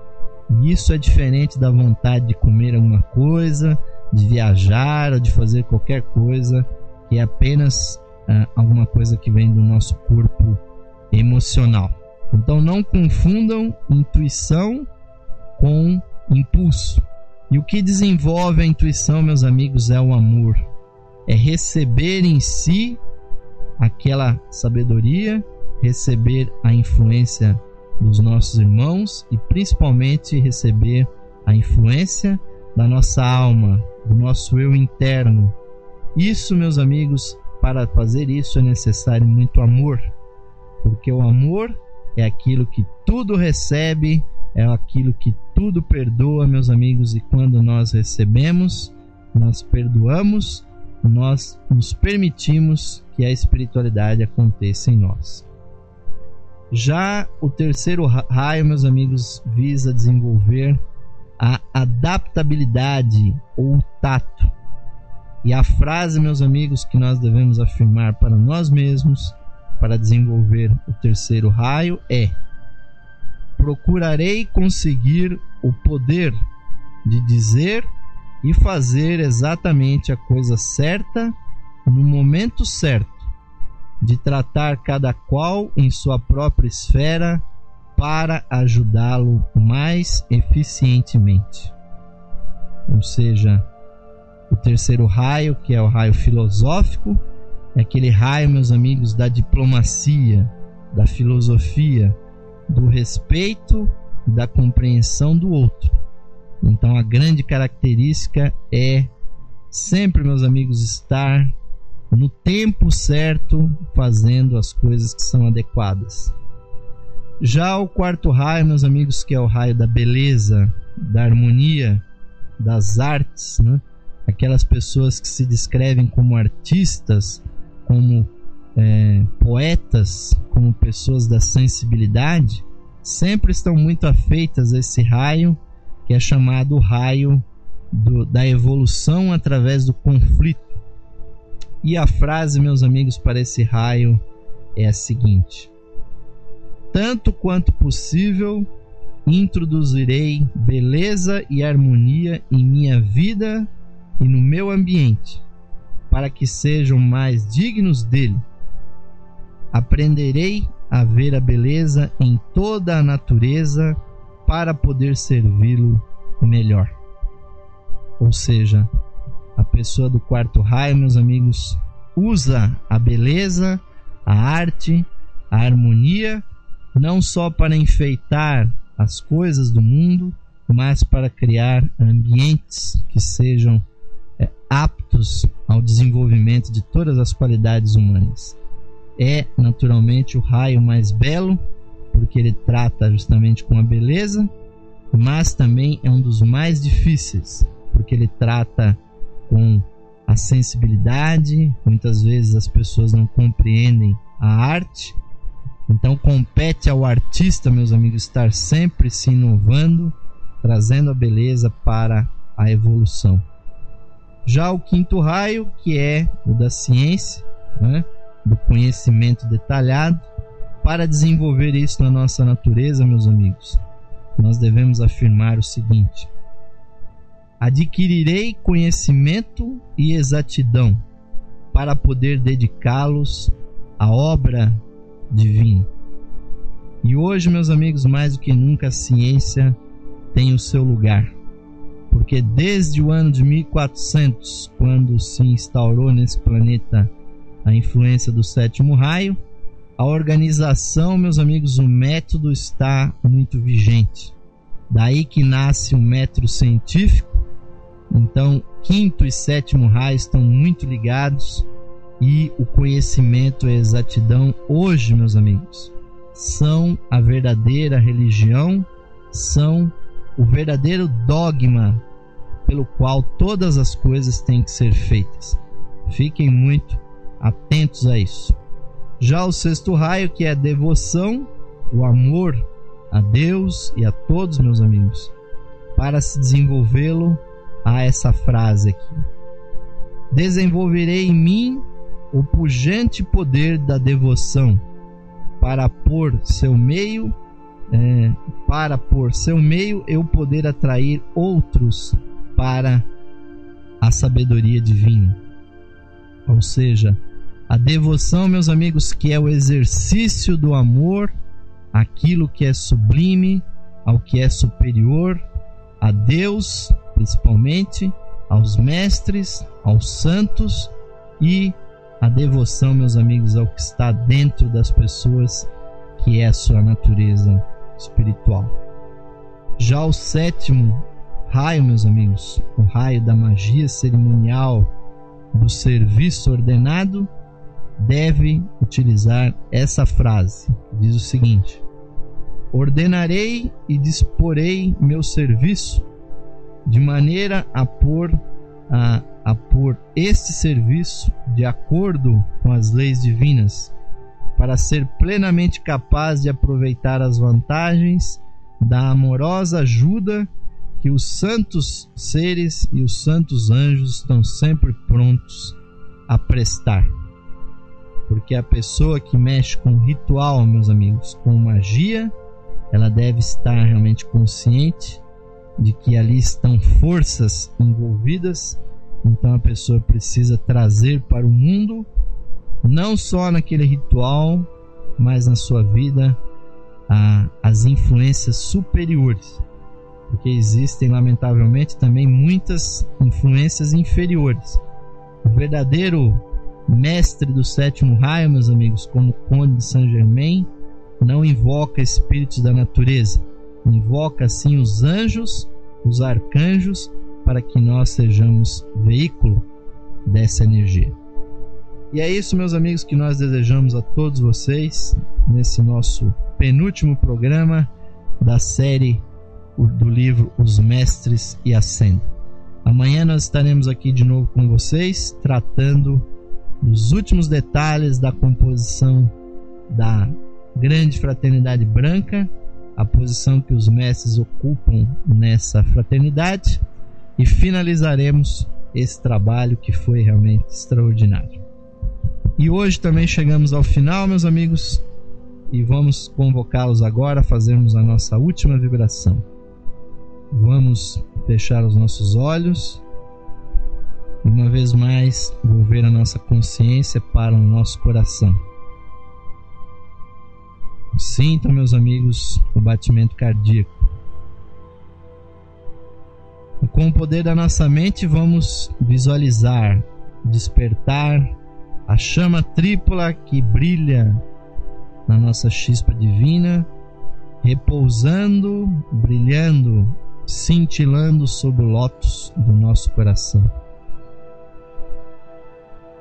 Speaker 1: E isso é diferente da vontade de comer alguma coisa, de viajar ou de fazer qualquer coisa, que é apenas ah, alguma coisa que vem do nosso corpo emocional. Então não confundam intuição com impulso. E o que desenvolve a intuição, meus amigos, é o amor. É receber em si aquela sabedoria, receber a influência dos nossos irmãos e principalmente receber a influência da nossa alma, do nosso eu interno. Isso, meus amigos, para fazer isso é necessário muito amor, porque o amor é aquilo que tudo recebe, é aquilo que tudo perdoa, meus amigos, e quando nós recebemos, nós perdoamos, nós nos permitimos que a espiritualidade aconteça em nós. Já o terceiro raio, meus amigos, visa desenvolver a adaptabilidade ou o tato. E a frase, meus amigos, que nós devemos afirmar para nós mesmos para desenvolver o terceiro raio é: procurarei conseguir o poder de dizer e fazer exatamente a coisa certa no momento certo, de tratar cada qual em sua própria esfera para ajudá-lo mais eficientemente. Ou seja, o terceiro raio, que é o raio filosófico, é aquele raio, meus amigos, da diplomacia, da filosofia, do respeito e da compreensão do outro. Então a grande característica é sempre, meus amigos, estar no tempo certo, fazendo as coisas que são adequadas. Já o quarto raio, meus amigos, que é o raio da beleza, da harmonia, das artes, né? Aquelas pessoas que se descrevem como artistas, como é, poetas, como pessoas da sensibilidade, sempre estão muito afeitas a esse raio, que é chamado raio do, da evolução através do conflito. E a frase, meus amigos, para esse raio é a seguinte: tanto quanto possível, introduzirei beleza e harmonia em minha vida e no meu ambiente, para que sejam mais dignos dele. Aprenderei a ver a beleza em toda a natureza para poder servi-lo melhor. Ou seja, a pessoa do quarto raio, meus amigos, usa a beleza, a arte, a harmonia, não só para enfeitar as coisas do mundo, mas para criar ambientes que sejam é, aptos ao desenvolvimento de todas as qualidades humanas. É naturalmente o raio mais belo, porque ele trata justamente com a beleza, mas também é um dos mais difíceis, porque ele trata com a sensibilidade. Muitas vezes as pessoas não compreendem a arte, então compete ao artista, meus amigos, estar sempre se inovando, trazendo a beleza para a evolução. Já o quinto raio, que é o da ciência, né, do conhecimento detalhado, para desenvolver isso na nossa natureza, meus amigos, nós devemos afirmar o seguinte: adquirirei conhecimento e exatidão para poder dedicá-los à obra divina. E hoje, meus amigos, mais do que nunca a ciência tem o seu lugar, porque desde o ano de mil e quatrocentos, quando se instaurou nesse planeta a influência do sétimo raio, a organização, meus amigos, o método está muito vigente. Daí que nasce o método científico. Então, quinto e sétimo raio estão muito ligados, e o conhecimento e a exatidão hoje, meus amigos, são a verdadeira religião, são o verdadeiro dogma pelo qual todas as coisas têm que ser feitas. Fiquem muito atentos a isso. Já o sexto raio, que é a devoção, o amor a Deus e a todos, meus amigos, para se desenvolvê-lo, há essa frase aqui: desenvolverei em mim o pujante poder da devoção, para por seu meio é, para por seu meio eu poder atrair outros para a sabedoria divina. Ou seja, a devoção, meus amigos, que é o exercício do amor àquilo que é sublime, ao que é superior, a Deus principalmente, aos mestres, aos santos, e a devoção, meus amigos, ao que está dentro das pessoas, que é a sua natureza espiritual. Já o sétimo raio, meus amigos, o raio da magia cerimonial, do serviço ordenado, deve utilizar essa frase. Diz o seguinte: ordenarei e disporei meu serviço de maneira a pôr a, a pôr este serviço de acordo com as leis divinas, para ser plenamente capaz de aproveitar as vantagens da amorosa ajuda que os santos seres e os santos anjos estão sempre prontos a prestar. Porque a pessoa que mexe com ritual, meus amigos, com magia, ela deve estar realmente consciente de que ali estão forças envolvidas. Então a pessoa precisa trazer para o mundo, não só naquele ritual, mas na sua vida, a, as influências superiores. Porque existem, lamentavelmente, também muitas influências inferiores. O verdadeiro mestre do sétimo raio, meus amigos, como o Conde de Saint-Germain, não invoca espíritos da natureza, invoca sim os anjos, os arcanjos, para que nós sejamos veículo dessa energia. E é isso, meus amigos, que nós desejamos a todos vocês nesse nosso penúltimo programa da série do livro Os Mestres e a Senda. Amanhã nós estaremos aqui de novo com vocês, tratando dos últimos detalhes da composição da grande fraternidade branca, a posição que os mestres ocupam nessa fraternidade, e finalizaremos esse trabalho que foi realmente extraordinário. E hoje também chegamos ao final, meus amigos, e vamos convocá-los agora a fazermos a nossa última vibração. Vamos fechar os nossos olhos e uma vez mais volver a nossa consciência para o nosso coração. Sintam, meus amigos, o batimento cardíaco. E com o poder da nossa mente vamos visualizar, despertar a chama tripla que brilha na nossa chispa divina, repousando, brilhando, cintilando sob o lótus do nosso coração.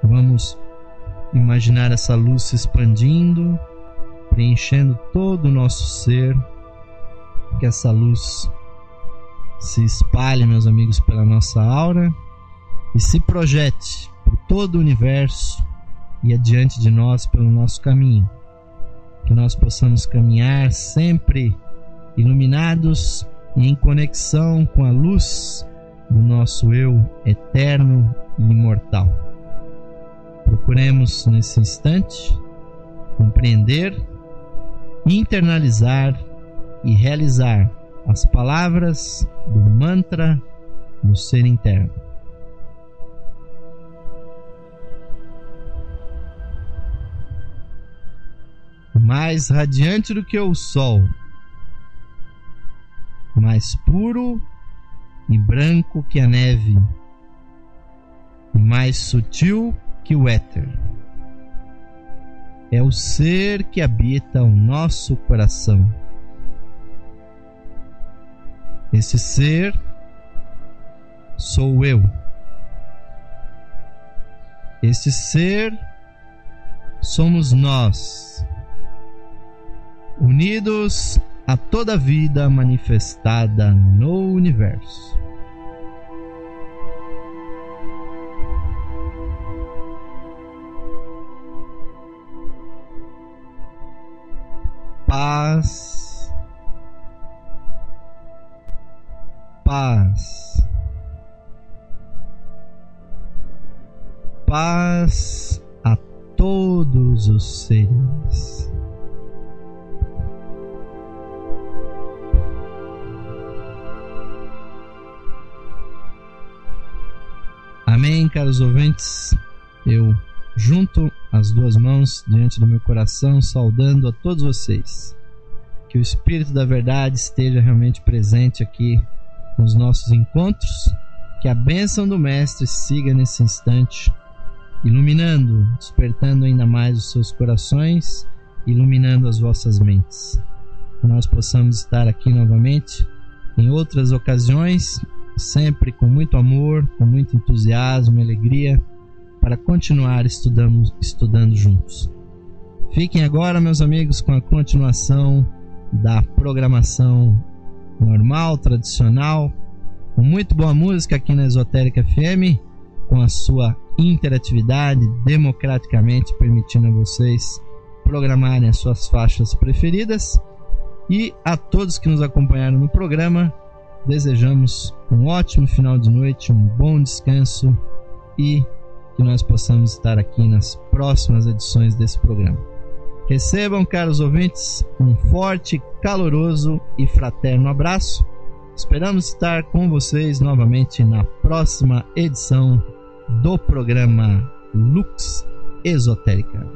Speaker 1: Vamos imaginar essa luz se expandindo, preenchendo todo o nosso ser. Que essa luz se espalhe, meus amigos, pela nossa aura e se projete por todo o universo e adiante de nós pelo nosso caminho. Que nós possamos caminhar sempre iluminados e em conexão com a luz do nosso eu eterno e imortal. Procuremos nesse instante compreender, internalizar e realizar as palavras do mantra do ser interno. Mais radiante do que o sol, mais puro e branco que a neve, e mais sutil que o éter. É o ser que habita o nosso coração. Esse ser sou eu. Esse ser somos nós, unidos a toda a vida manifestada no universo. Paz, paz, paz a todos os seres. Amém, caros ouvintes. Eu junto as duas mãos diante do meu coração, saudando a todos vocês. Que o Espírito da Verdade esteja realmente presente aqui nos nossos encontros. Que a bênção do Mestre siga nesse instante, iluminando, despertando ainda mais os seus corações, iluminando as vossas mentes. Que nós possamos estar aqui novamente em outras ocasiões, sempre com muito amor, com muito entusiasmo e alegria, para continuar estudando, estudando juntos. Fiquem agora, meus amigos, com a continuação da programação normal, tradicional, com muito boa música aqui na Esotérica F M, com a sua interatividade, democraticamente permitindo a vocês programarem as suas faixas preferidas. E a todos que nos acompanharam no programa, desejamos um ótimo final de noite, um bom descanso e que nós possamos estar aqui nas próximas edições desse programa. Recebam, caros ouvintes, um forte, caloroso e fraterno abraço. Esperamos estar com vocês novamente na próxima edição do programa Lux Esotérica.